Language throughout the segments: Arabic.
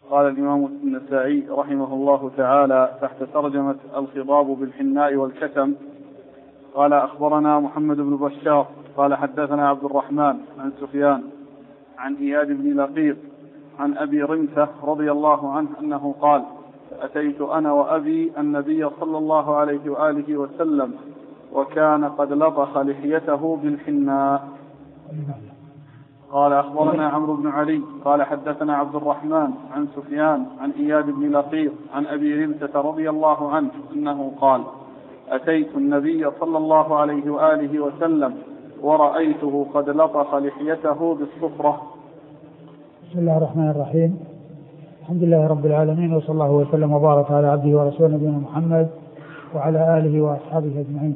قال الإمام النسائي رحمه الله تعالى تحت ترجمة الخضاب بالحناء والكتم: قال أخبرنا محمد بن بشار قال حدثنا عبد الرحمن عن سفيان عن إياد بن لقيط عن أبي رمثة رضي الله عنه أنه قال: أتيت أنا وأبي النبي صلى الله عليه وآله وسلم وكان قد لطخ لحيته بالحناء. قال أخبرنا عمرو بن علي قال حدثنا عبد الرحمن عن سفيان عن إياد بن لقيط عن أبي رمثة رضي الله عنه أنه قال: أتيت النبي صلى الله عليه وآله وسلم ورأيته قد لطخ لحيته بالصفرة. بسم الله الرحمن الرحيم. الحمد لله رب العالمين، وصلى الله وسلم وبارك على عبده ورسوله نبينا محمد وعلى آله وأصحابه أجمعين.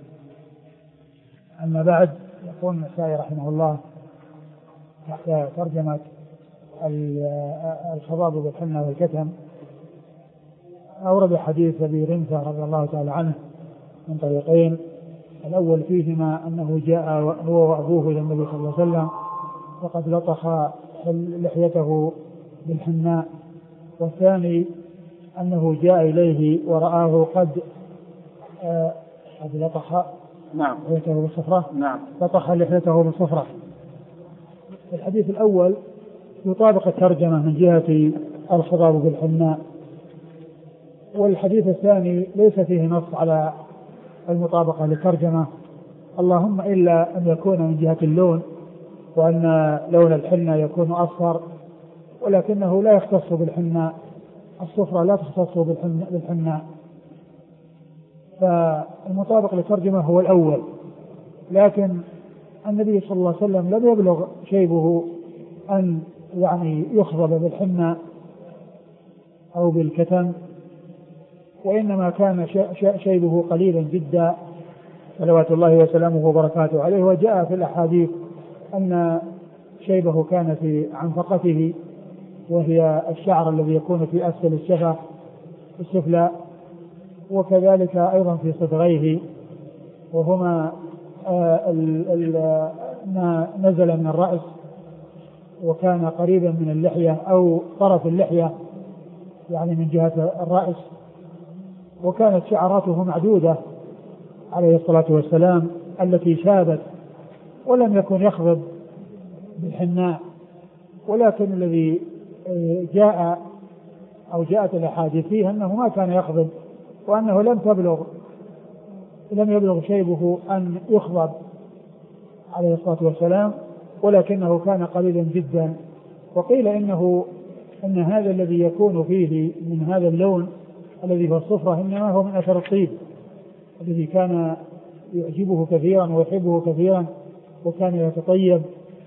أما بعد، يقول النسائي رحمه الله تحت ترجمة الخضاب بالحنة والكتم: أورد حديث أبي رمثة رضي الله تعالى عنه من طريقين. الأول فيهما أنه جاء هو وأبوه إلى النبي صلى الله عليه وسلم وقد لطخ لحيته بالحناء، والثاني أنه جاء إليه ورآه قد لطخ لحيته بالصفرة. لطخ لحيته بالصفرة. الحديث الأول يطابق الترجمة من جهة الخضاب بالحناء، والحديث الثاني ليس فيه نص على المطابقة للترجمة، اللهم إلا أن يكون من جهة اللون، وأن لون الحنة يكون أصفر، ولكنه لا يختص بالحناء، الصفرة لا تختص بالحناء، فالمطابق للترجمة هو الأول. لكن النبي صلى الله عليه وسلم لم يبلغ شيبه أن يخضب بالحناء أو بالكتم، وإنما كان شيبه قليلا جدا صلوات الله وسلامه وبركاته عليه. وجاء في الأحاديث أن شيبه كان في عنفقته، وهي الشعر الذي يكون في أسفل الشفة السفلى، وكذلك أيضا في صدغيه، وهما ما نزل من الرأس وكان قريبا من اللحية أو طرف اللحية، يعني من جهة الرأس، وكانت شعراته معدودة عليه الصلاة والسلام التي شابت ولم يكن يخضب بالحناء. ولكن الذي جاء أو جاءت الأحاديث فيه أنه ما كان يخضب، وأنه لم يبلغ شيبه أن يخضب عليه الصلاة والسلام، ولكنه كان قليلا جدا. وقيل إن هذا الذي يكون فيه من هذا اللون الذي في الصفرة إنما هو من أثر الطيب الذي كان يعجبه كثيرا ويحبه كثيرا، وكان يتطيب،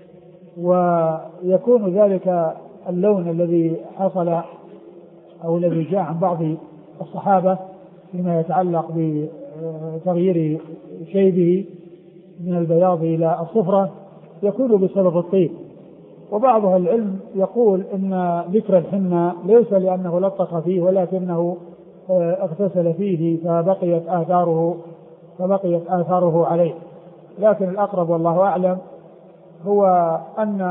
ويكون ذلك اللون الذي حصل أو الذي جاء عن بعض الصحابة فيما يتعلق بتغيير شيبه من البياض إلى الصفرة يكون بسبب الطيب. وبعض أهل العلم يقول إن ذكر الحنة ليس لأنه لطخ فيه، ولكنه اغتسل فيه فبقيت آثاره عليه. لكن الأقرب والله أعلم هو أن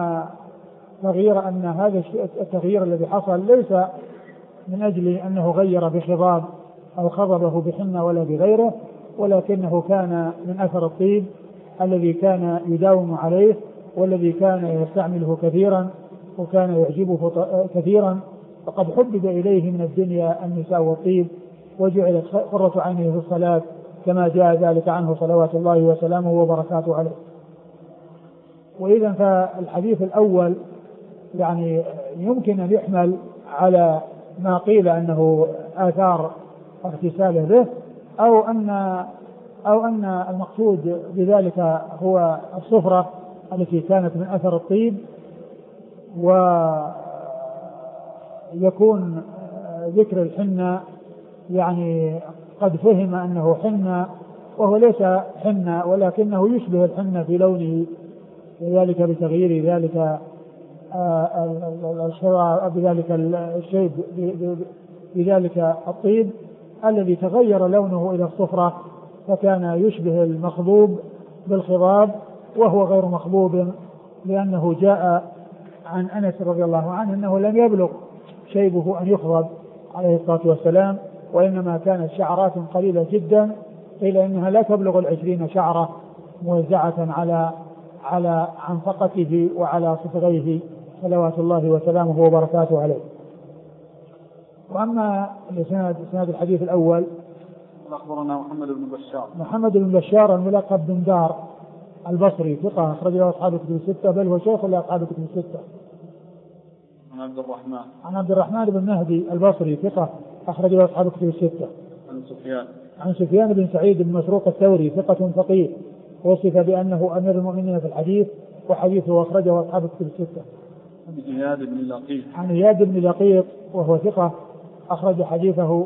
هذا التغيير الذي حصل ليس من أجل أنه غير بخضاب أو خضبه بحنة ولا بغيره، ولكنه كان من أثر الطيب الذي كان يداوم عليه، والذي كان يستعمله كثيرا، وكان يعجبه كثيرا، فقد حبب إليه من الدنيا النساء والطيب، وجعلت قرة عينه في الصلاة كما جاء ذلك عنه صلوات الله وسلامه وبركاته عليه. وإذا فالحديث الأول يمكن أن يحمل على ما قيل أنه آثار اغتساله به، أو أن المقصود بذلك هو الصفرة التي كانت من أثر الطيب، ويكون ذكر الحنة قد فهم أنه حنة وهو ليس حنة، ولكنه يشبه الحنة في لونه، وذلك بتغيير ذلك بذلك الشيء بذلك الطيب الذي تغير لونه إلى الصفرة، فكان يشبه المخضوب بالخضاب وهو غير مخضوب، لأنه جاء عن أنس رضي الله عنه أنه لم يبلغ شيبه أن يخضب عليه الصلاة والسلام، وإنما كانت شعرات قليلة جدا، إلا أنها لا تبلغ 20 شعرة موزعة على عنفقته وعلى صفغيه صلوات الله وسلامه وبركاته عليه. وأما إسناد الحديث الأول، أخبرنا محمد بن بشار الملقب بن دار البصري ثقة أخرج له أصحاب الكتب الستة، بل هو شيخ لأصحاب الكتب الستة. عن عبد الرحمن بن مهدي البصري ثقة أخرج له أصحاب الكتب الستة. عن سفيان بن سعيد بن مسروق الثوري ثقة فقيه، وصف بأنه أمير المؤمنين في الحديث، وحديثه أخرجه أصحاب الكتب الستة. عن إياد بن لقيط وهو ثقة أخرج حديثه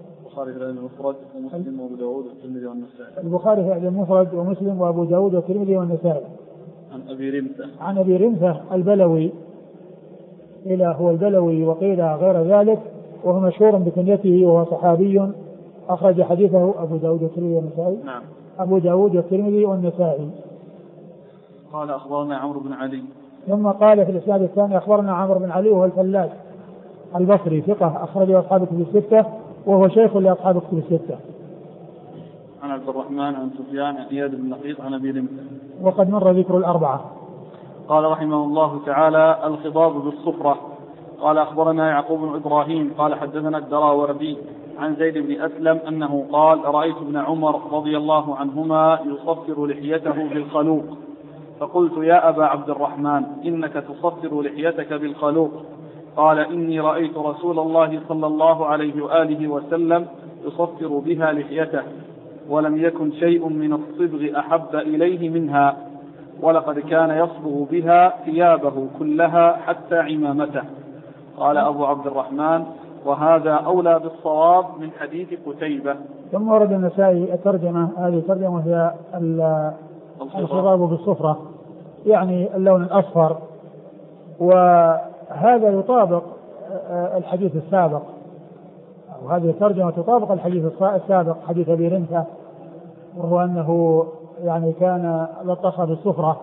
البخاري في الأدب المفرد ومسلم وأبو داود والترمذي والنسائي. عن أبي رمثة البلوي، إلى هو البلوي وقيل غير ذلك، وهو مشهور بكنيته وهو صحابي، أخرج حديثه أبو داود والترمذي والنسائي. نعم. أبو داود والترمذي والنسائي. قال أخبرنا عمرو بن علي. ثم قال في الإسناد الثاني أخبرنا عمرو بن علي وهو الفلاس البصري ثقة أخرجه أصحاب الكتب الستة، وهو شيخ لأصحاب الكتب الستة. عن عبد الرحمن عن سفيان عن إياد بن لقيط عن أبي رمثة. وقد مر ذكر الأربعة. قال رحمه الله تعالى: الخضاب بالصفرة. قال أخبرنا يعقوب بن إبراهيم قال حدثنا الدراوردي عن زيد بن أسلم أنه قال: رأيت ابن عمر رضي الله عنهما يصفر لحيته بالخلوق، فقلت: يا أبا عبد الرحمن، إنك تصفر لحيتك بالخلوق. قال: إني رأيت رسول الله صلى الله عليه وآله وسلم يصفر بها لحيته، ولم يكن شيء من الصبغ أحب إليه منها، ولقد كان يصبغ بها ثيابه كلها حتى عمامته. قال أبو عبد الرحمن: وهذا أولى بالصواب من حديث قتيبة. ثم ورد النسائي الترجمة، هذه الترجمة هي الخضاب بالصفرة، يعني اللون الأصفر، وهذا يطابق الحديث السابق، وهذه الترجمة تطابق الحديث السابق حديث أبي رمثة، وهو أنه يعني كان لطخ بالصفرة،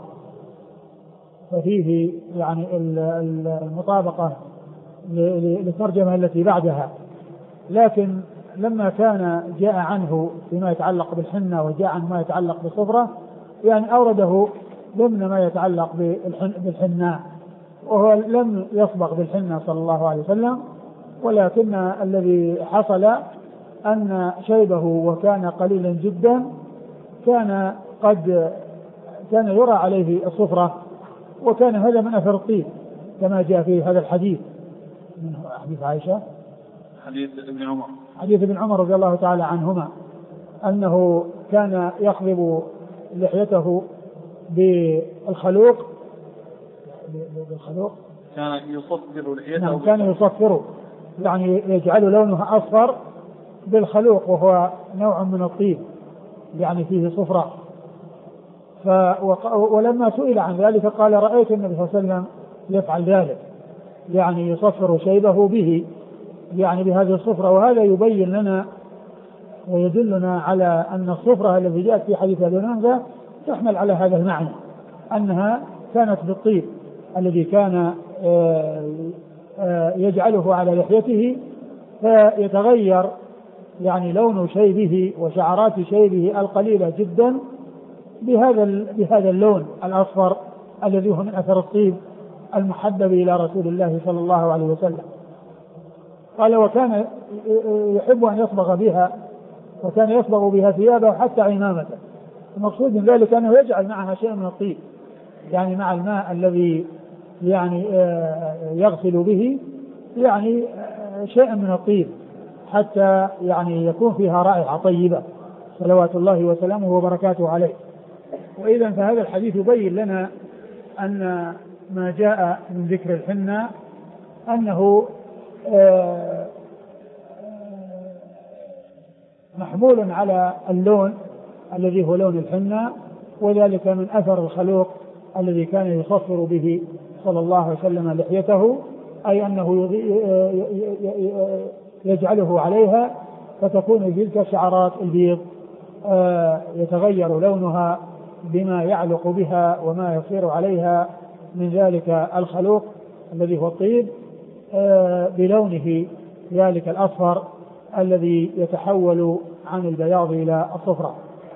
ففيه يعني المطابقة للترجمة التي بعدها. لكن لما كان جاء عنه فيما يتعلق بالحنة وجاء عنه ما يتعلق بالصفرة، يعني أورده ضمن ما يتعلق بالحنة، وهو لم يصبغ بالحنة صلى الله عليه وسلم، ولكن الذي حصل أن شيبه وكان قليلا جدا كان يرى عليه الصفرة، وكان هذا من أثر الطيب كما جاء في هذا الحديث من حديث عائشة، حديث ابن عمر رضي الله تعالى عنهما، أنه كان يخضب لحيته بالخلوق، كان يصفر لحيته. نعم، كان يصفر، يعني يجعل لونه أصفر بالخلوق، وهو نوع من الطيب يعني فيه صفرة. ولما سئل عن ذلك قال: رأيت النبي صلى الله عليه وسلم يفعل ذلك، يعني يصفر شيبه به، يعني بهذه الصفرة. وهذا يبين لنا ويدلنا على أن الصفرة التي جاءت في حديث أبي هريرة تحمل على هذا المعنى، أنها كانت بالطيب الذي كان يجعله على لحيته، فيتغير يعني لون شيبه وشعرات شيبه القليلة جدا بهذا اللون الأصفر الذي هو من أثر الطيب المحبب إلى رسول الله صلى الله عليه وسلم. قال: وكان يحب أن يصبغ بها، وكان يصبغ بها ثيابه حتى عمامته. المقصود من ذلك أنه يجعل معها شيء من الطيب، يعني مع الماء الذي يعني يغسل به يعني شيء من الطيب، حتى يعني يكون فيها رائحة طيبة صلوات الله وسلامه وبركاته عليه. وإذا فهذا الحديث يبين لنا أن ما جاء من ذكر الحنة أنه محمول على اللون الذي هو لون الحنة، وذلك من أثر الخلوق الذي كان يصفر به صلى الله عليه وسلم لحيته، أي أنه يجعله عليها فتكون تلك شعرات البيض يتغير لونها بما يعلق بها وما يصير عليها من ذلك الخلوق الذي هو الطيب، بلونه ذلك الأصفر الذي يتحول عن البياض إلى الصفرة.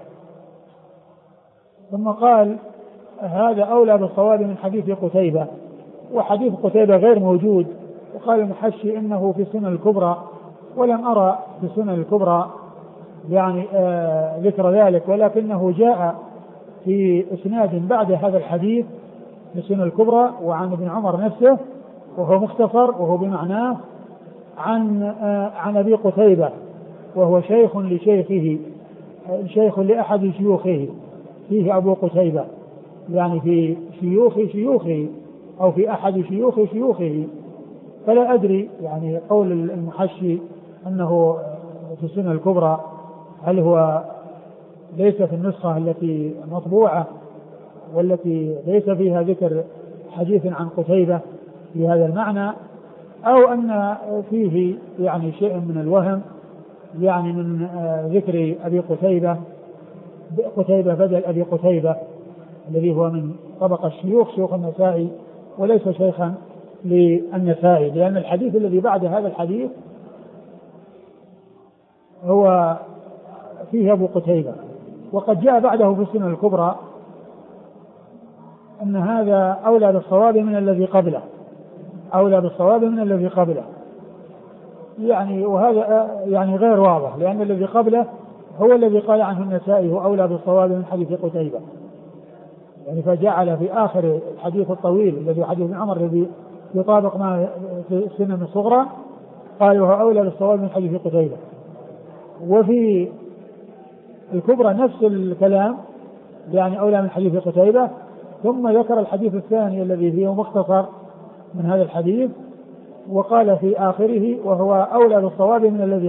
ثم قال هذا أولى بالصواب من حديث قتيبة، وحديث قتيبة غير موجود. وقال المحشي إنه في السنن الكبرى، ولم أرى في السنن الكبرى يعني ذكر ذلك، ولكنه جاء في إسناد بعد هذا الحديث في السنن الكبرى وعن ابن عمر نفسه، وهو مختصر وهو بمعناه عن أبي قتيبة، وهو شيخ لشيخه، شيخ لأحد شيوخه، فيه أبو قتيبة يعني في شيوخه أو في أحد شيوخه. فلا أدري يعني قول المحشي أنه في السنة الكبرى هل هو ليس في النسخة التي مطبوعة والتي ليس فيها ذكر حديث عن قتيبة بهذا المعنى، أو أن فيه يعني شيء من الوهم يعني من ذكر أبي قتيبة بدل أبي قتيبة الذي هو من طبق شيوخ النسائي وليس شيخا للنسائي، لأن الحديث الذي بعد هذا الحديث هو فيه أبو قتيبة. وقد جاء بعده في السنة الكبرى أن هذا أولى بالصواب من الذي قبله، يعني وهذا يعني غير واضح، لأن الذي قبله هو الذي قال عنه النسائي هو أولى بالصواب من حديث قتيبة، يعني فجعل في آخر الحديث الطويل الذي حديث ابن عمر الذي يطابق ما في السنة الصغرى قال وهو أولى بالصواب من حديث قتيبة. وفي الكبرى نفس الكلام يعني أولى من حديث قتيبة، ثم ذكر الحديث الثاني الذي فيه مختصر من هذا الحديث وقال في آخره وهو أولى بالصواب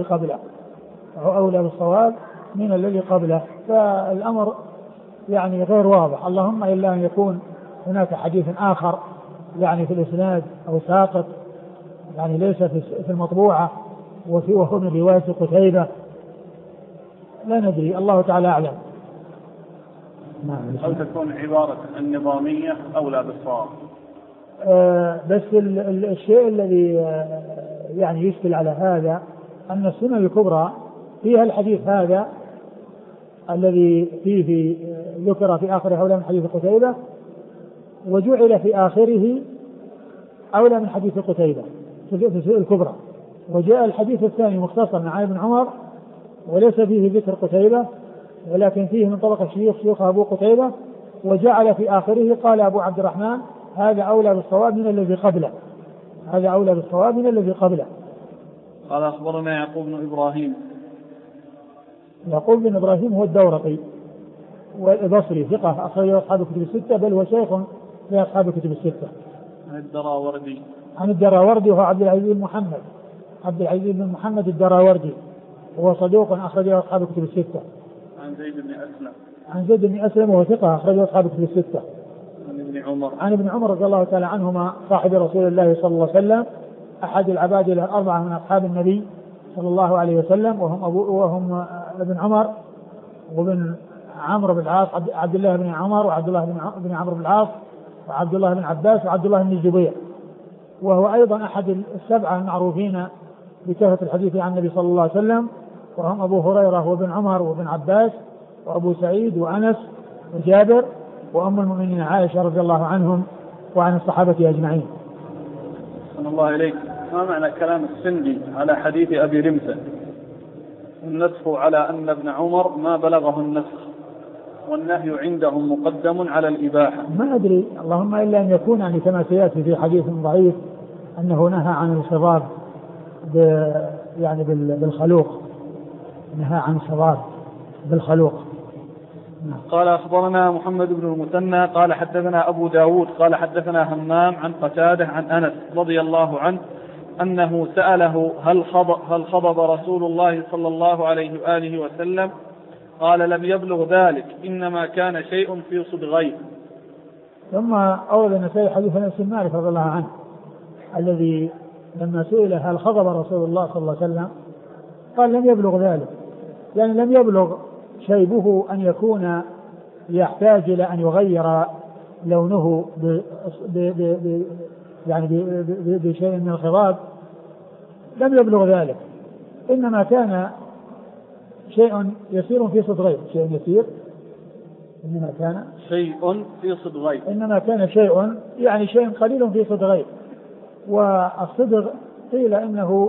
من الذي قبله، فالأمر يعني غير واضح، اللهم إلا أن يكون هناك حديث آخر يعني في الإسناد أو ساقط يعني ليس في المطبوعة وهو من رواية قتيبة، لا ندري، الله تعالى أعلم. أو تكون عبارة النظامية أولى بالصواب. بس الشيء الذي يعني يشكل على هذا أن السنن الكبرى فيها الحديث هذا الذي فيه ذكر في آخره أولى من حديث قتيبة، وجعل في آخره أولى من حديث قتيبة في السنن الكبرى، وجاء الحديث الثاني مختصر عن ابن عمر وليس فيه ذكر قتيبة ولكن فيه من طبق شيوخ أبو قتيبة، وجعل في آخره قال أبو عبد الرحمن هذا أولى بالصواب من الذي قبله. قال أخبرنا يعقوب بن إبراهيم هو الدورقي والبصري ثقة أخرجه أصحاب الكتب الستة، بل هو شيخ في أصحاب الكتب الستة. عن الدراوردي وهو عبد العزيز بن محمد الدراوردي، وهو صدوق أخرجه أصحاب الكتب الستة. عن زيد بن أسلم وهو ثقة أخرجه أصحاب الكتب الستة. عن ابن عمر رضي الله تعالى عنهما صاحب رسول الله صلى الله عليه وسلم أحد العباد الأربعة من أصحاب النبي صلى الله عليه وسلم، وهم ابن عمر وابن عمرو بن العاص، عبد الله بن عمر وعبد الله بن عمرو بن العاص وعبد الله بن عباس وعبد الله بن الزبير، وهو أيضا أحد السبعة المعروفين بكثرة الحديث عن النبي صلى الله عليه وسلم، وهم أبو هريرة وابن عمر وابن عباس وأبو سعيد وأنس وجابر وأم المؤمنين عائشة رضي الله عنهم وعن الصحابة أجمعين. صلى الله عليك. ما معنى كلام السندي على حديث أبي رمثة النسخ على أن ابن عمر ما بلغه النسخ والنهي عندهم مقدم على الإباحة؟ ما أدري، اللهم إلا أن يكون يعني كما سيأتي في حديث ضعيف أنه نهى عن الخضاب يعني بالخلوق، نهى عن الخضاب بالخلوق. قال أخبرنا محمد بن المثنى قال حدثنا أبو داود قال حدثنا همام عن قتادة عن أنس رضي الله عنه أنه سأله هل خضب رسول الله صلى الله عليه وآله وسلم؟ قال لم يبلغ ذلك، إنما كان شيء في صدغيه. ثم أورد النسائي حديث أنس بن مالك رضي الله عنه الذي لما سئل هل خضب رسول الله صلى الله عليه وسلم قال لم يبلغ ذلك، يعني لم يبلغ شيبه أن يكون يحتاج إلى أن يغير لونه يعني بشيء من الخضاب لم يبلغ ذلك، إنما كان شيء يسير في صدغين، شيء يسير إنما كان شيء في صدغين، إنما كان شيء يعني شيء قليل في صدغين. والصدغ قيل إنه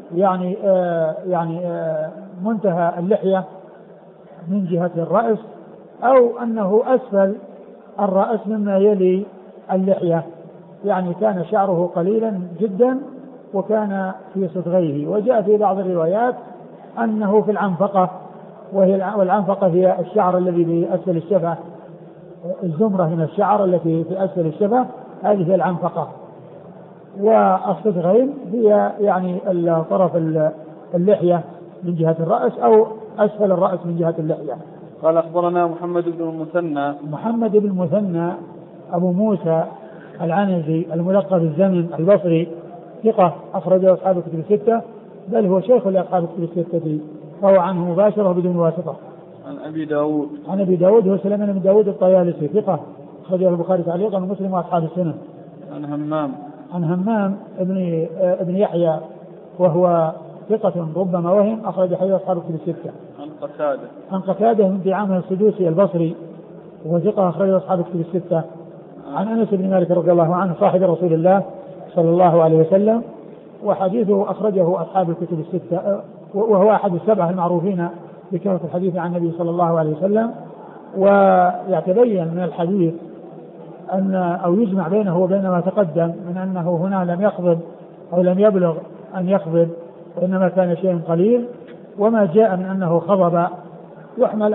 يعني منتهى اللحية من جهة الرأس، أو أنه أسفل الرأس مما يلي اللحية، يعني كان شعره قليلا جدا وكان في صدغيه. وجاء في بعض الروايات أنه في العنفقة، والعنفقة هي الشعر الذي بأسفل الشفة، الزمرة من الشعر التي في أسفل الشفة، هذه هي العنفقة. والصدغين هي يعني طرف اللحية من جهة الرأس أو أسفل الرأس من جهة اللحية. قال أخبرنا محمد بن المثنى. محمد بن المثنى أبو موسى العنزي الملقب بالزمن البصري، ثقة أخرجه أصحاب الكتب الستة، بل هو شيخ لأصحاب الكتب الستة، روى عنه مباشرة بدون واسطة. عن أبي داود. عن أبي داود هو سليمان بن داود الطيالسي، ثقة أخرجه البخاري تعليقا ومسلم وأصحاب السنن. عن همام ابن يحيى وهو ثقة ربما وهم، أخرج حديث أصحاب الكتب الستة. عن قتادة بن دعامة السدوسي البصري وهو ثقة أخرج أصحاب الكتب الستة. عن أنس بن مالك رضي الله عنه صاحب رسول الله صلى الله عليه وسلم، وحديثه أخرجه أصحاب الكتب الستة، وهو أحد السبعة المعروفين بكثرة الحديث عن النبي صلى الله عليه وسلم. ويتبين من الحديث أو يجمع بينه وبين ما تقدم من أنه هنا لم يخضب أو لم يبلغ أن يخضب، وإنما كان شيء قليل. وما جاء من أنه خضب يحمل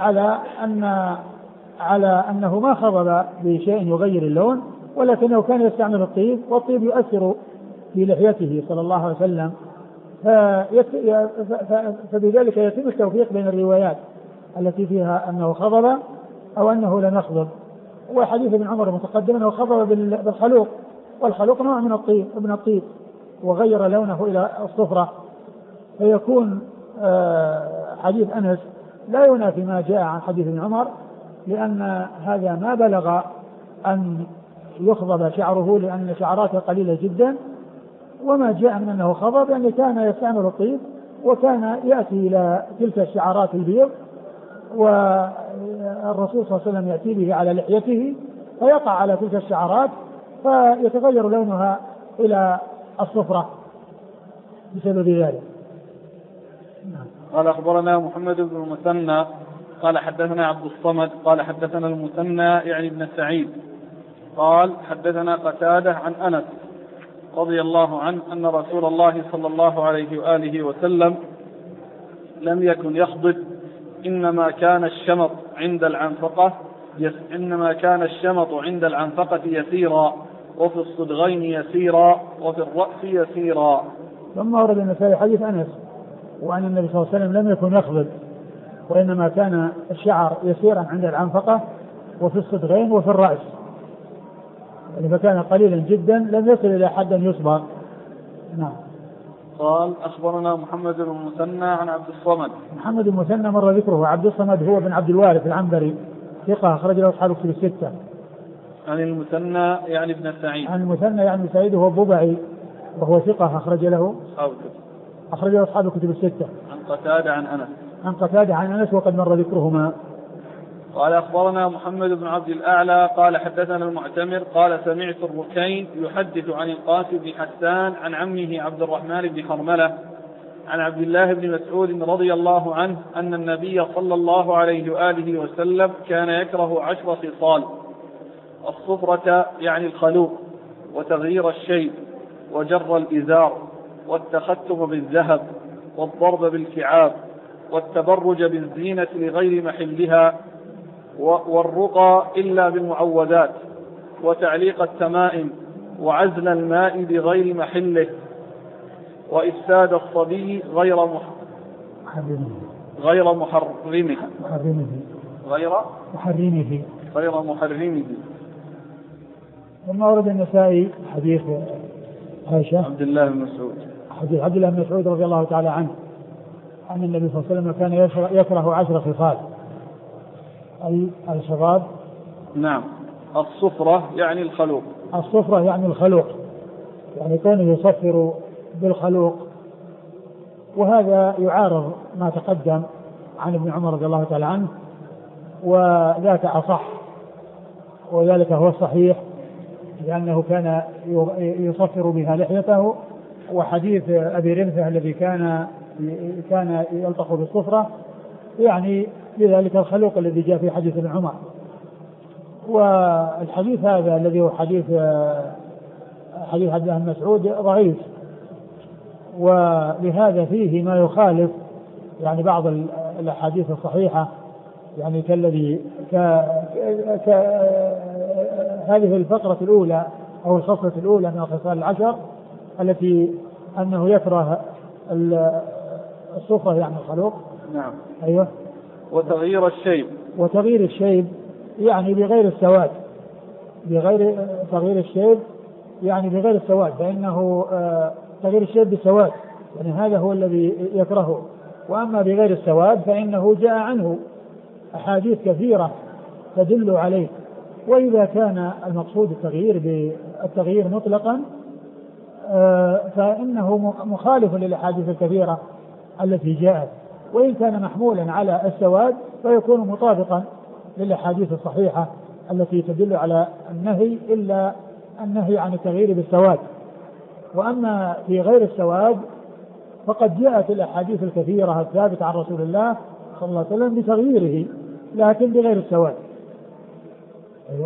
على أنه ما خضب بشيء يغير اللون، ولكنه كان يستعمل الطيب، والطيب يؤثر في لحيته صلى الله عليه وسلم، فبذلك يتم التوفيق بين الروايات التي فيها أنه خضب أو أنه لم يخضب. وحديث ابن عمر المتقدم أنه خضب بالخلوق، والخلوق نوع من الطيب وغير لونه إلى الصفرة، فيكون حديث أنس لا ينافي ما جاء عن حديث ابن عمر، لأن هذا ما بلغ أن يخضب شعره لأن شعراته قليلة جدا. وما جاء من أنه خضب يعني كان يستعمل الطيب، وكان يأتي إلى تلك الشعرات البيض، والرسول صلى الله عليه وسلم يأتي به على لحيته فيقع على تلك الشعرات فيتغير لونها إلى الصفرة بسبب ذلك. قال أخبرنا محمد بن المثنى قال حدثنا عبد الصمد قال حدثنا المثنى يعني ابن سعيد قال حدثنا قتادة عن أنس رضي الله عنه أن رسول الله صلى الله عليه وآله وسلم لم يكن يخضب، إنما كان الشمط عند العنفقة يسيرا، وفي الصدغين يسيرا، وفي الرأس يسيرا. ثم ورد النسائي حديث أنس وأن النبي صلى الله عليه وسلم لم يكن يخضب، وإنما كان الشعر يسيرا عند العنفقة وفي الصدغين وفي الرأس، يعني فكان قليلا جدا لم يصل إلى حد يصبغ. نعم. قال أخبرنا محمد بن المثنى عن عبد الصمد. محمد بن المثنى مر ذكره. عبد الصمد هو بن عبد الوارث العنبري، ثقة أخرج له أصحاب الكتب الستة. عن المثنى يعني ابن سعيد. عن المثنى يعني سعيد هو الضبعي وهو ثقة أخرج له أصحاب الكتب الستة. عن قتادة عن أنس. عن قتادة عن أنس وقد مر ذكرهما. قال أخبرنا محمد بن عبد الأعلى قال حدثنا المعتمر قال سمعت الركين يحدث عن القاسم بن حسان عن عمه عبد الرحمن بن حرملة عن عبد الله بن مسعود رضي الله عنه أن النبي صلى الله عليه وآله وسلم كان يكره 10 خصال: الصفرة يعني الخلوق، وتغيير الشيب، وجر الإزار، والتختم بالذهب، والضرب بالكعاب، والتبرج بالزينة لغير محلها، والرقى إلا بالمعوذات، وتعليق التمائم، وعزل الماء بغير محله، وإفساد الصبي غير محرمه. ثم ورد النسائي حديث عائشة عبد الله بن مسعود، حديث عبد الله بن مسعود رضي الله تعالى عنه أن النبي صلى الله عليه وسلم كان يكره 10 خصال. الشباب. نعم. الصفرة يعني الخلوق. الصفرة يعني الخلوق، يعني كونه يصفر بالخلوق، وهذا يعارض ما تقدم عن ابن عمر رضي الله تعالى عنه، وذاك أصح، وذلك هو الصحيح، لأنه كان يصفر بها لحيته. وحديث أبي رمثة الذي كان يلطخ بالصفرة يعني بذلك الخلوق الذي جاء في حديث ابن عمر. والحديث هذا الذي هو حديث عبد الله بن مسعود ضعيف، ولهذا فيه ما يخالف يعني بعض الأحاديث الصحيحة، يعني كالذي هذه الفقرة الأولى أو الخصلة الأولى من الخصال العشر التي أنه يكره الصفرة يعني الخلوق. نعم. أيوة. وتغيير الشيب يعني بغير السواد، بغير تغيير الشيب يعني بغير السواد، فإنه تغيير الشيب بالسواد يعني هذا هو الذي يكرهه. وأما بغير السواد فإنه جاء عنه أحاديث كثيرة تدل عليه. وإذا كان المقصود التغيير مطلقا فإنه مخالف للأحاديث الكثيرة التي جاءت، وإن كان محمولا على السواد فيكون مطابقا للأحاديث الصحيحة التي تدل على النهي، إلا النهي عن التغيير بالسواد. وأما في غير السواد فقد جاءت الأحاديث الكثيرة الثابتة عن رسول الله صلى الله عليه وسلم بتغييره لكن بغير السواد. أيوة.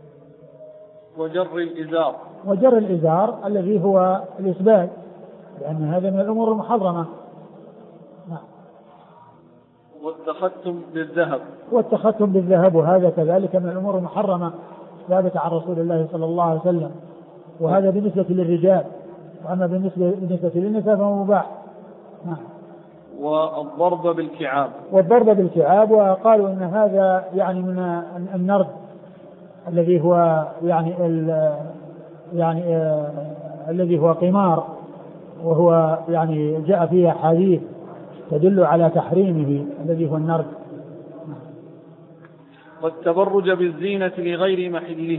وجر الإزار الذي هو الإسبال، لأن هذا من الأمور المحرمة. والتختم بالذهب وهذا كذلك من الأمور المحرمة ثابتة عن رسول الله صلى الله عليه وسلم، وهذا بالنسبة للرجال، وأما بالنسبة للنساء فهو مباح. والضرب بالكعاب وقالوا إن هذا يعني من النرد الذي هو الذي هو قمار، وهو يعني جاء فيه حديث تدل على تحريمه الذي هو النرد. والتبرج بالزينة لغير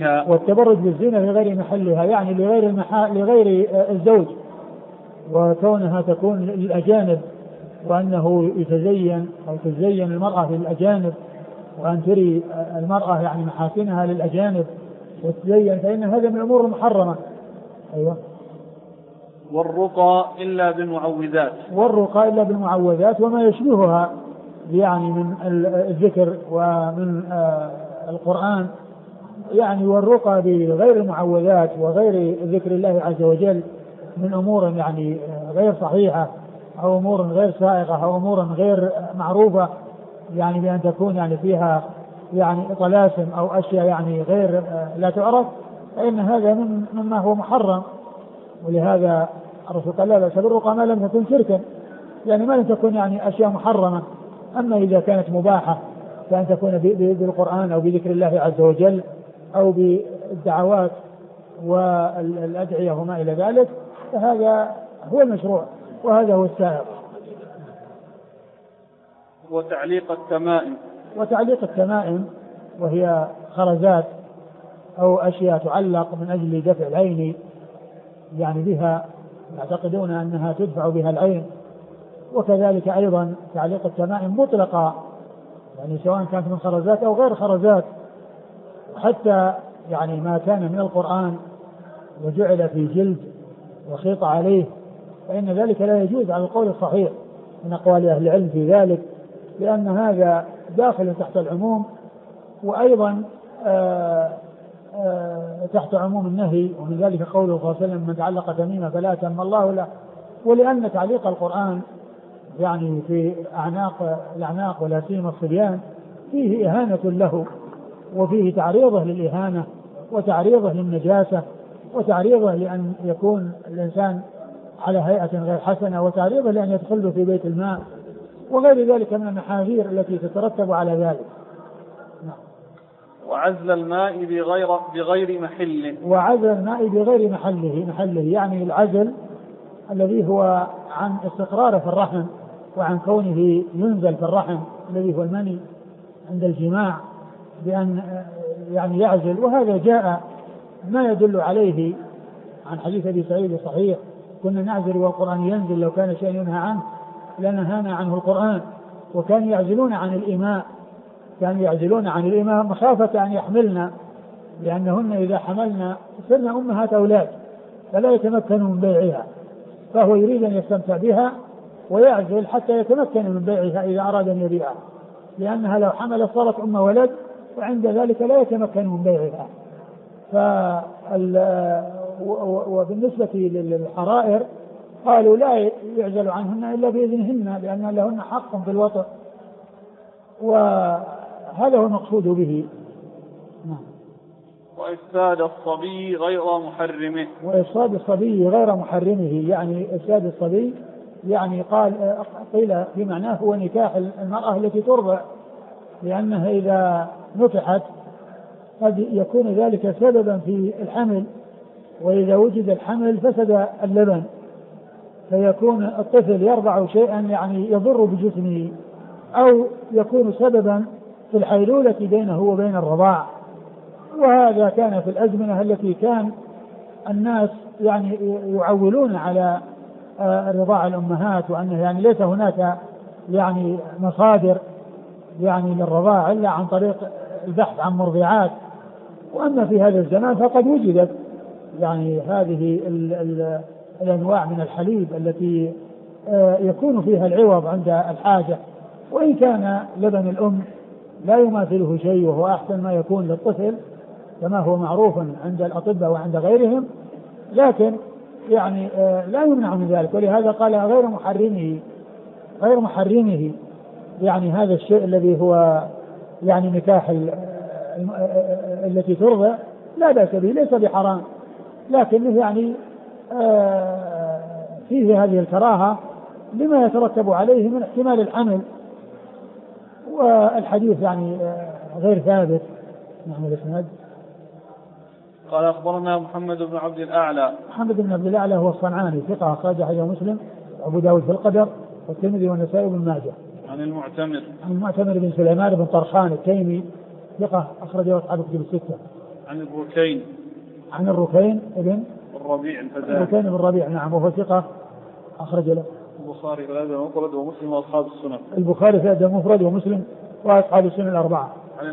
محلها يعني لغير الزوج، وكونها تكون للأجانب، وأنه يتزين أو تزين المرأة للأجانب، وأن تري المرأة يعني محاسنها للأجانب وتزين، فإن هذا من الأمور المحرمة. أيوة. والرقى إلا بالمعوذات وما يشبهها يعني من الذكر ومن القرآن يعني. والرقى بغير المعوذات وغير ذكر الله عز وجل من أمور يعني غير صحيحة، أو أمور غير سائغة، أو أمور غير معروفة يعني بأن تكون يعني فيها يعني طلاسم أو أشياء يعني غير لا تعرف، فإن هذا مما هو محرم. ولهذا الرسول قال لا بأس بالرقى ما لم تكن شركا، يعني ما لم تكن يعني أشياء محرمة. أما إذا كانت مباحة فأن تكون بالقرآن أو بذكر الله عز وجل أو بالدعوات والأدعية وما إلى ذلك، فهذا هو المشروع وهذا هو السائغ. وتعليق التمائم وهي خرزات أو أشياء تعلق من أجل دفع العين يعني بها، يعتقدون أنها تدفع بها العين. وكذلك أيضا تعليق التمائم مطلقة يعني سواء كانت من خرزات أو غير خرزات، حتى يعني ما كان من القرآن وجعل في جلد وخيط عليه، فإن ذلك لا يجوز على القول الصحيح من أقوال أهل العلم في ذلك، لأن هذا داخل تحت العموم، وأيضا تحت عموم النهي. ومن ذلك قوله صلى الله عليه وسلم من تعلق تميمة فلا أتم الله له. ولأن تعليق القرآن يعني في الأعناق ولا سيما الصبيان فيه إهانة له، وفيه تعريضه للإهانة وتعريضه للنجاسة وتعريضه لأن يكون الإنسان على هيئة غير حسنة وتعريضه لأن يدخل له في بيت الماء وغير ذلك من المحاذير التي تترتب على ذلك. وعزل الماء بغير محله. وعزل الماء بغير محله يعني العزل الذي هو عن استقراره في الرحم وعن كونه ينزل في الرحم الذي هو المني عند الجماع بأن يعني يعزل. وهذا جاء ما يدل عليه عن حديث أبي سعيد صحيح كنا نعزل والقرآن ينزل لو كان شيء ينهى عنه لنهانا عنه القرآن. وكانوا يعزلون عن الإماء مخافة أن يحملنا، لأنهن إذا حملنا صرنا أمهات أولاد فلا يتمكنوا من بيعها، فهو يريد أن يستمتع بها ويعزل حتى يتمكن من بيعها إذا أراد أن يبيعها، لأنها لو حملت صارت أم ولد وعند ذلك لا يتمكن من بيعها. وبالنسبة للحرائر قالوا لا يعزل عنهن إلا بإذنهن لأن لهن حق في الوطن، وهذا هو المقصود به. وإفساد الصبي غير محرمه. يعني إفساد الصبي يعني قيل في معناه هو نكاح المرأة التي ترضع، لأنها إذا نكحت قد يكون ذلك سببا في الحمل، وإذا وجد الحمل فسد اللبن فيكون الطفل يرضع شيئا يعني يضر بجسمه، أو يكون سببا في الحيلولة بينه وبين الرضاع. وهذا كان في الأزمنة التي كان الناس يعني يعولون على رضاع الأمهات، وأنه يعني ليس هناك يعني مصادر يعني للرضاع إلا عن طريق البحث عن مرضعات. وأما في هذا الزمان فقد وجدت يعني هذه الأنواع من الحليب التي يكون فيها العوض عند الحاجة، وإن كان لبن الأم لا يماثله شيء وهو أحسن ما يكون للطفل كما هو معروف عند الأطباء وعند غيرهم، لكن يعني لا يمنع من ذلك. ولهذا قال غير محرمه يعني هذا الشيء الذي هو يعني نكاح التي ترضع لا بأس به، ليس بحرام، لكنه يعني فيه هذه الكراهة لما يترتب عليه من احتمال الحمل، والحديث يعني غير ثابت. نعم. الإسناد قال أخبرنا محمد بن عبد الأعلى هو الصنعاني ثقة أخرج حديث مسلم أبو داود في القدر والترمذي والنسائي بن ماجه. عن المعتمر بن سليمان بن طرخان التيمي ثقة أخرجه أصحاب الكتب الستة. عن الركين بن الربيع نعم وهو ثقة أخرج له البخاري في الأدب المفرد ومسلم وأصحاب السنن. وأصحاب السنن الأربعة.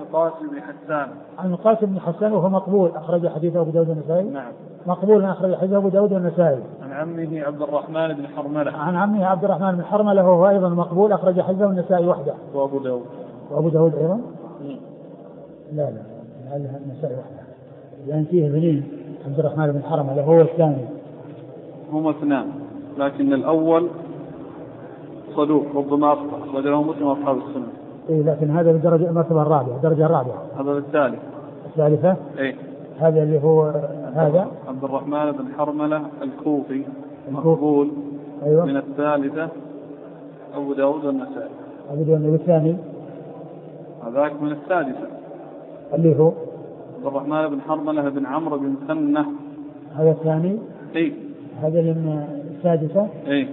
عن القاسم بن حسان وهو مقبول أخرج حديثه أبو داود والنسائي. نعم. مقبول أخرج حديثه أبو داود والنسائي. عن عمه عبد الرحمن بن حرملة وهو أيضا مقبول أخرج حديثه النسائي وحده. وأبو داود أيضا. لا النسائي وحده، لأن فيه ابنين عبد الرحمن بن حرملة هو الثاني. هما اثنان لكن الأول صدوق ربما أخطأ أخرجه مسلم وأصحاب السنن. لكن هذا بالدرجة المرتبة الرابعة الدرجة الرابعة. هذا الثالثة. هذا اللي هو هذا عبد الرحمن بن حرملة الكوفي مقبول. أيوة. من الثالثة أبو داود والنسائي. والثاني هذاك من الثالثة اللي هو عبد الرحمن بن حرملة بن عمرو بن سنة. هذا الثاني. هذا من السادسة.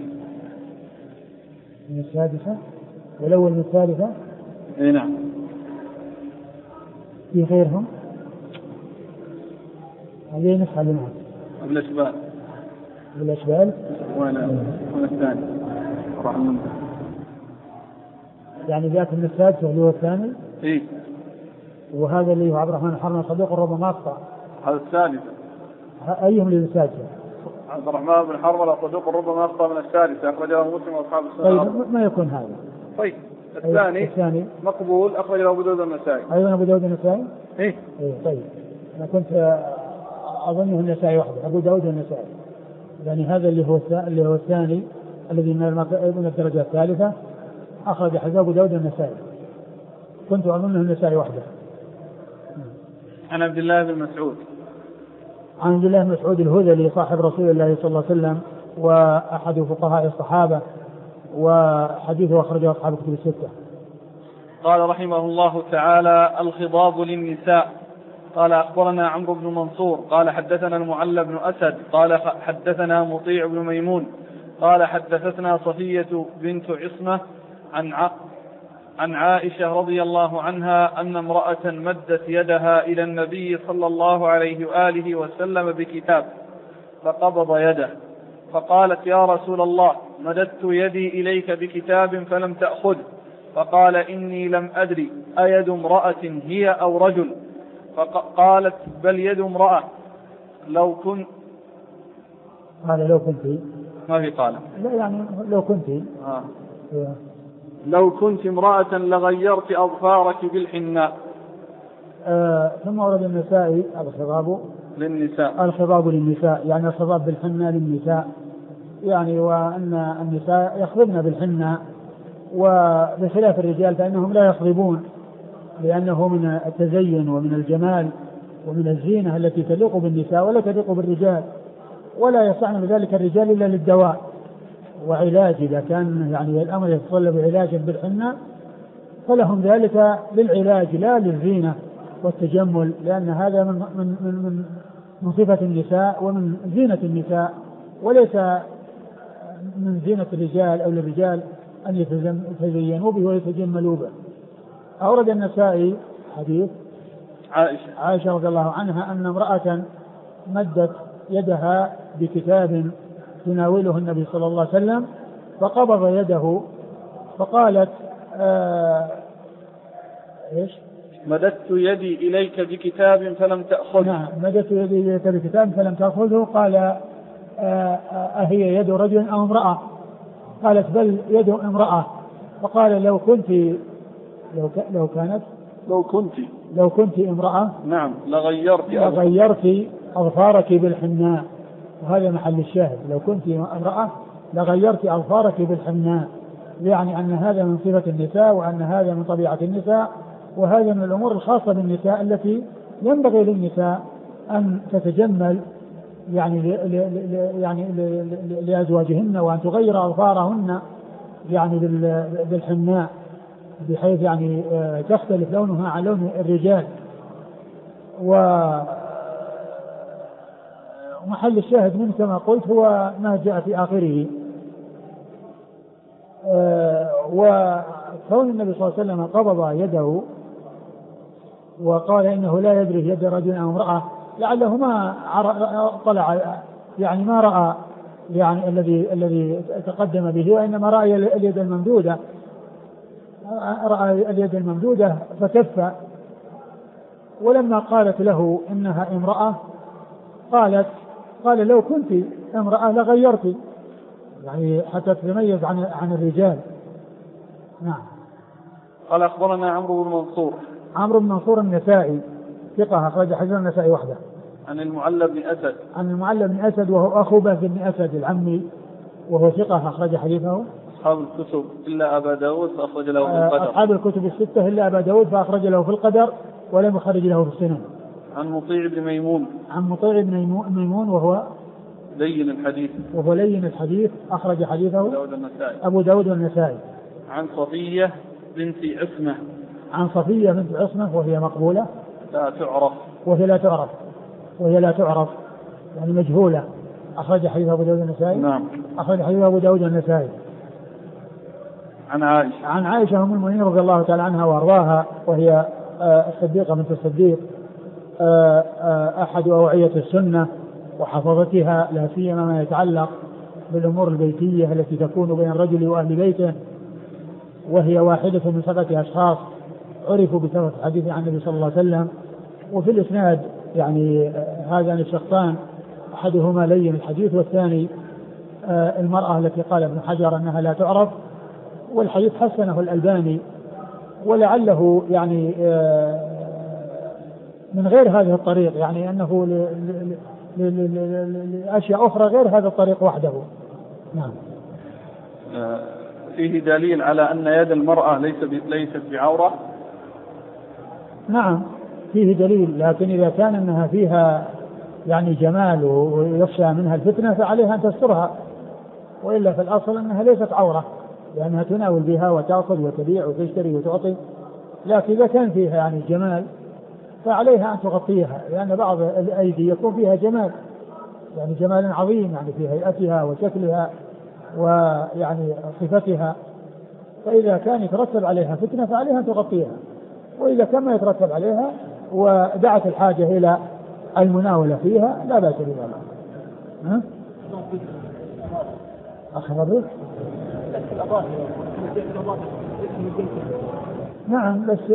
من السادسة والأول من الثالثة. نعم. في غيرهم هذه نفس علمات بالأشبال وأنا الثاني رحمه يعني ذاك من السادسة اللي هو الثاني. وهذا اللي هو عبد الرحمن حرملة صدوق ربما أخطأ. هذا الثالث. أيهم اللي السادسة؟ عبد الرحمن بن حرملة صدوق ربما أخطأ من الثالثة أخرجه مسلم وأصحاب السنن. طيب ما يكون هذا. الثاني مقبول أخرجه أبو داود النسائي. أيضا أبو داود النسائي. طيب أنا كنت أظنه النسائي وحده أبو داود النسائي، يعني هذا اللي هو الثاني الذي من الدرجة الثالثة أخرج حديث أبو داود النسائي، كنت أظنه النسائي وحده. عن عبد الله بن مسعود الهذلي صاحب رسول الله صلى الله عليه وسلم وأحد فقهاء الصحابة، وحديثه أخرجه أصحاب الكتب الستة. قال رحمه الله تعالى: الخضاب للنساء. قال أخبرنا عمرو بن منصور قال حدثنا المعلى بن أسد قال حدثنا مطيع بن ميمون قال حدثتنا صفية بنت عصمة عن عائشة رضي الله عنها أن امرأة مدت يدها إلى النبي صلى الله عليه وآله وسلم بكتاب، فقبض يده، فقالت: يا رسول الله، مددت يدي إليك بكتاب فلم تأخذ. فقال: إني لم أدري أيد امرأة هي أو رجل؟ فقالت: بل يد امرأة. لو كنت ما في قال لا، يعني لو كنت امرأة لغيرت أظفارك بالحناء. ثم ورد النسائي الخضاب للنساء، يعني الخضاب بالحناء للنساء، يعني وأن النساء يخضبن بالحناء، وبخلاف الرجال فإنهم لا يخضبون، لأنه من التزين ومن الجمال ومن الزينة التي تليق بالنساء ولا تليق بالرجال، ولا يصنع ذلك الرجال إلا للدواء وعلاج. إذا كان يعني الأمر يتطلب علاجا بالحناء فلهم ذلك للعلاج لا للزينة والتجمل، لأن هذا من صفة النساء ومن زينة النساء، وليس من زينة الرجال أو للرجال أن يتزينوا به ويتجملوا به. أورد النسائي حديث عائشة رضي الله عنها أن امرأة مدت يدها بكتاب تناوله النبي صلى الله عليه وسلم فقبض يده فقالت: مددت يدي إليك بكتاب فلم تأخذه. نعم، مددت يدي إليك بكتاب فلم تأخذه. قال: أهي يد رجل أو امرأة؟ قالت: بل يد امرأة. فقال: لو كنت امرأة، نعم، لغيرت أظفارك بالحناء. وهذا محل الشاهد: لو كنت امرأة لغيرت أظفارك بالحناء، يعني أن هذا من صفة النساء، وأن هذا من طبيعة النساء، وهذا من الأمور الخاصة بالنساء التي ينبغي للنساء أن تتجمل يعني لأزواجهن، وأن تغير أظفارهن يعني بالحناء، بحيث يعني تختلف لونها عن لون الرجال. ومحل الشاهد منه كما قلت هو ما جاء في آخره. وكون النبي صلى الله عليه وسلم قبض يده وقال إنه لا يدري يد رجل أو امرأة، لعله ما طلع، يعني ما رأى يعني الذي تقدم به، وإنما رأى اليد الممدودة فكف. ولما قالت له إنها امرأة قال: لو كنت امرأة لغيرت، يعني حتى تتميز عن الرجال. نعم. قال: أخبرنا عمرو بن منصور النسائي ثقة، أخرج حديث النسائي وحده. عن المعلى بن أسد وهو أخو بكر بن أسد العمي، وهو ثقة، أخرج حديثه أصحاب الكتب إلا أبا داود فأخرج له في القدر. أصحاب الكتب الستة إلا أبا داود فأخرج له في القدر ولم يخرج له في السنن. عن مطيع بن ميمون وهو لين الحديث أخرج حديثه أبو داود والنسائي. عن صفية بنت عصمة وهي مقبولة لا تعرف، وهي لا تعرف يعني مجهولة، أخرج حديث أبو داود والنسائي. نعم، أخرج حديث أبو داود والنسائي. عن عائشة أم المؤمنين رضي الله تعالى عنها وأرضاها، وهي الصديقة بنت الصديق، أحد أوعية السنة وحفظتها، لا سيما ما يتعلق بالأمور البيتية التي تكون بين الرجل وأهل بيته، وهي واحدة من 7 أشخاص عرفوا بسبب الحديث عن النبي صلى الله عليه وسلم. وفي الإسناد يعني هذان الشخصان، أحدهما لين الحديث، والثاني المرأة التي قال ابن حجر أنها لا تعرف، والحديث حسنه الألباني، ولعله يعني من غير هذه الطريق، يعني أنه لأشياء أخرى غير هذا الطريق وحده. نعم. فيه دليل على أن يد المرأة ليست بعورة. نعم فيه دليل، لكن إذا كان أنها فيها يعني جمال ويخشى منها الفتنة فعليها أن تسترها، وإلا في الأصل أنها ليست عورة، لأنها تناول بها وتأخذ وتبيع وتشتري وتعطي. لكن إذا كان فيها يعني جمال فعليها أن تغطيها، لأن بعض الأيدي يكون فيها جمال، يعني جمال عظيم، يعني في هيئتها وشكلها ويعني صفتها، فإذا كان يترتب عليها فتنة فعليها أن تغطيها، وإذا كان ما يترتب عليها ودعت الحاجة إلى المناولة فيها لا بأس بذلك. ها؟ أخبره؟ نعم، بس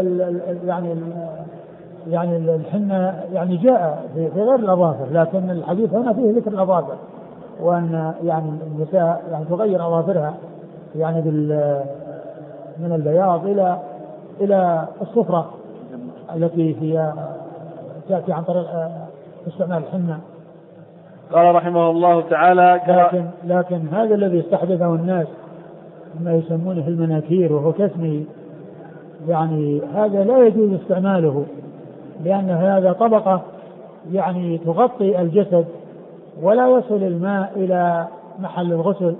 يعني الحنة يعني جاء في غير الأظافر، لكن الحديث هنا فيه ذكر الأظافر، وأن يعني النساء يعني تغير أظافرها يعني من البياض إلى الصفرة التي هي تأتي عن طريق استعمال الحنة. قال رحمه الله تعالى لكن هذا الذي استحدثه الناس ما يسمونه المناكير وهو كاسمه، يعني هذا لا يجوز استعماله، لأن هذا طبقة يعني تغطي الجسد ولا يصل الماء إلى محل الغسل،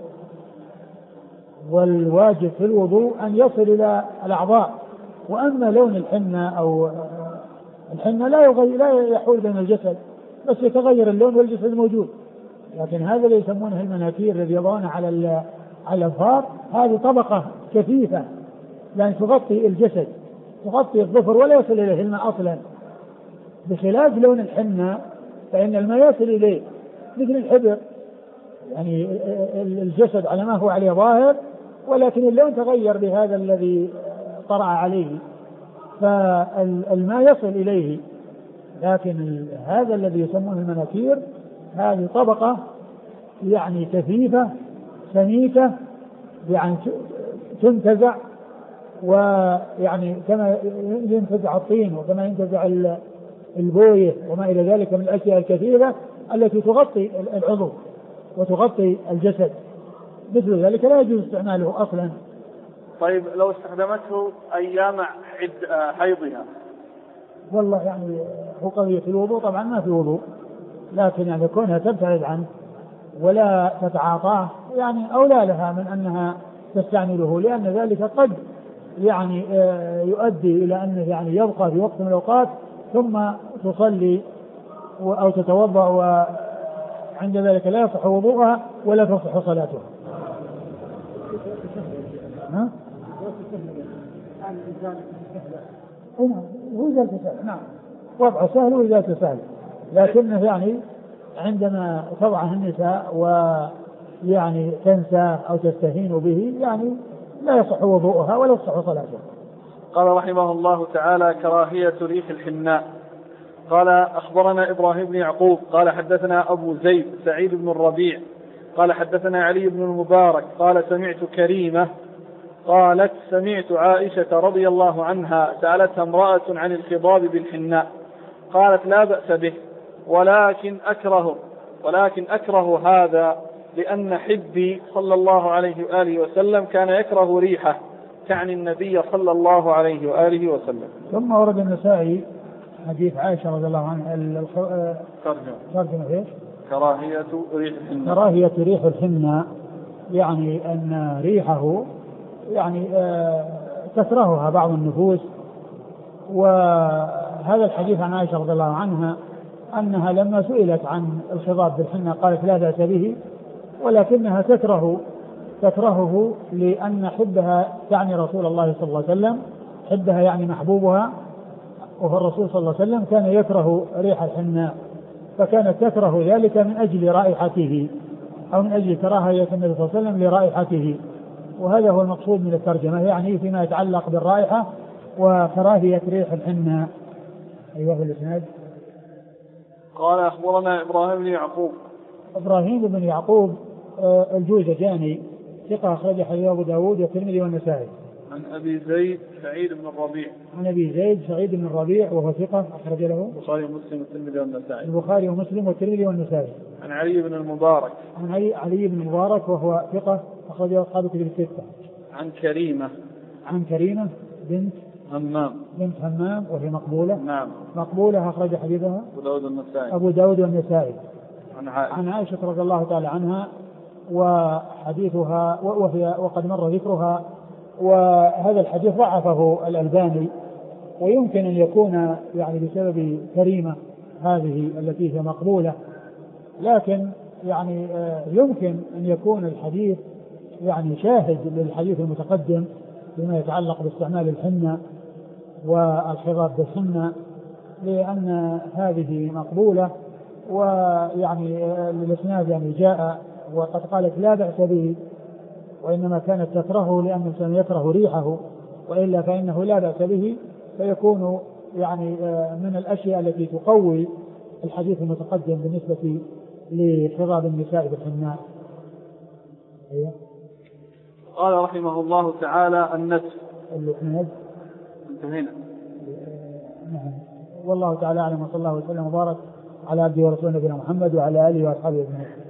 والواجب في الوضوء أن يصل إلى الأعضاء. وأما لون الحنة أو الحنة لا يحول بين الجسد، بس يتغير اللون والجسد موجود. لكن هذا اللي يسمونه المناكير الذي يضعونه على الأظفار، هذه طبقة كثيفة يعني تغطي الجسد، تغطي الظفر ولا يصل إليه الماء أصلا، بخلاف لون الحنة فإن الماء يصل إليه مثل الحبر، يعني الجسد على ما هو عليه ظاهر، ولكن اللون تغير بهذا الذي طرأ عليه فالماء يصل إليه. لكن هذا الذي يسمونه المناكير هذه طبقة يعني كثيفة سميكة، يعني تنتزع، ويعني كما ينتزع الطين وكما ينتزع البويه وما إلى ذلك من الأشياء الكثيرة التي تغطي العضو وتغطي الجسد، مثل ذلك لا يجوز استعماله أصلا. طيب لو استخدمته أيام حيضها؟ والله يعني هو قضية الوضوء طبعا ما في وضوء، لكن يعني كونها تبتعد عنه ولا تتعاطاه يعني أولى لها من أنها تستعمله، لأن ذلك قد يعني يؤدي إلى أنه يعني يبقى في وقت من الأوقات ثم تصلي أو تتوضأ وعند ذلك لا يصح وضوءها ولا تصح صلاتها. ها؟ وإزالة سهل، نعم، وضع سهل وإزالة سهل، لكنه يعني عندما تضعه النساء ويعني تنسى أو تستهين به يعني لا يصح وضوءها ولا يصح صلاتها. قال رحمه الله تعالى: كراهية ريح الحناء. قال: أخبرنا إبراهيم بن يعقوب قال حدثنا أبو زيد سعيد بن الربيع قال حدثنا علي بن المبارك قال سمعت كريمة قالت: سمعت عائشة رضي الله عنها سألتها امرأة عن الخضاب بالحناء، قالت: لا بأس به، ولكن أكره هذا لأن حبي صلى الله عليه وآله وسلم كان يكره ريحه، تعني النبي صلى الله عليه وآله وسلم. ثم ورد النسائي حديث عائشة رضي الله عنها ترجمة ايش؟ كراهية ريح الحناء. كراهية ريح الحناء يعني أن ريحه يعني تكرهها بعض النفوس. وهذا الحديث عن عائشة رضي الله عنها أنها لما سئلت عن الخضاب بالحناء قالت: لا بأس به، ولكنها تكرهه لأن حبها تعني رسول الله صلى الله عليه وسلم، حبها يعني محبوبها، وهو الرسول صلى الله عليه وسلم كان يكره ريح الحناء، فكانت تكره ذلك من أجل رائحته أو من أجل كراهية النبي صلى الله عليه وسلم لرائحته. وهذا هو المقصود من الترجمة، يعني فيما يتعلق بالرائحة وكراهية ريح الحناء. أيها الإسناد. قال: أخبرنا إبراهيم بن يعقوب. إبراهيم بن يعقوب الجوزجاني ثقة أخرج حديثه أبو داود والترمذي والنسائي. عن أبي زيد سعيد بن الربيع. عن أبي زيد سعيد بن الربيع وهو ثقة أخرج له البخاري ومسلم والترمذي والنسائي. البخاري ومسلم والترمذي والنسائي. عن علي بن المبارك. عن علي بن المبارك وهو ثقة أخرج له أصحاب الكتب الستة. عن كريمة. عن كريمة بنت همام وهي مقبولة. نعم. مقبولة أخرج حديثها أبو داود والنسائي. عن عائشة رضي الله تعالى عنها وحديثها وقد مر ذكرها، وهذا الحديث ضعفه الألباني، ويمكن أن يكون يعني بسبب كريمة هذه التي هي مقبولة، لكن يعني يمكن أن يكون الحديث يعني شاهد للحديث المتقدم فيما يتعلق باستعمال الحنة والخضاب بالحنة، لأن هذه مقبولة ويعني الإسناد يعني جاء وقد قالت لا بأس به، وإنما كانت تكرهه لأن الإنسان يكره ريحه، وإلا فإنه لا بأس به، فيكون يعني من الأشياء التي تقوي الحديث المتقدم بالنسبة لخضاب النساء بالحناء. قال رحمه الله تعالى النتف. الإسناد انتهينا. نعم. والله تعالى أعلم، وصلى الله وسلم وبارك على عبده ورسوله نبينا محمد وعلى آله وأصحابه أجمعين.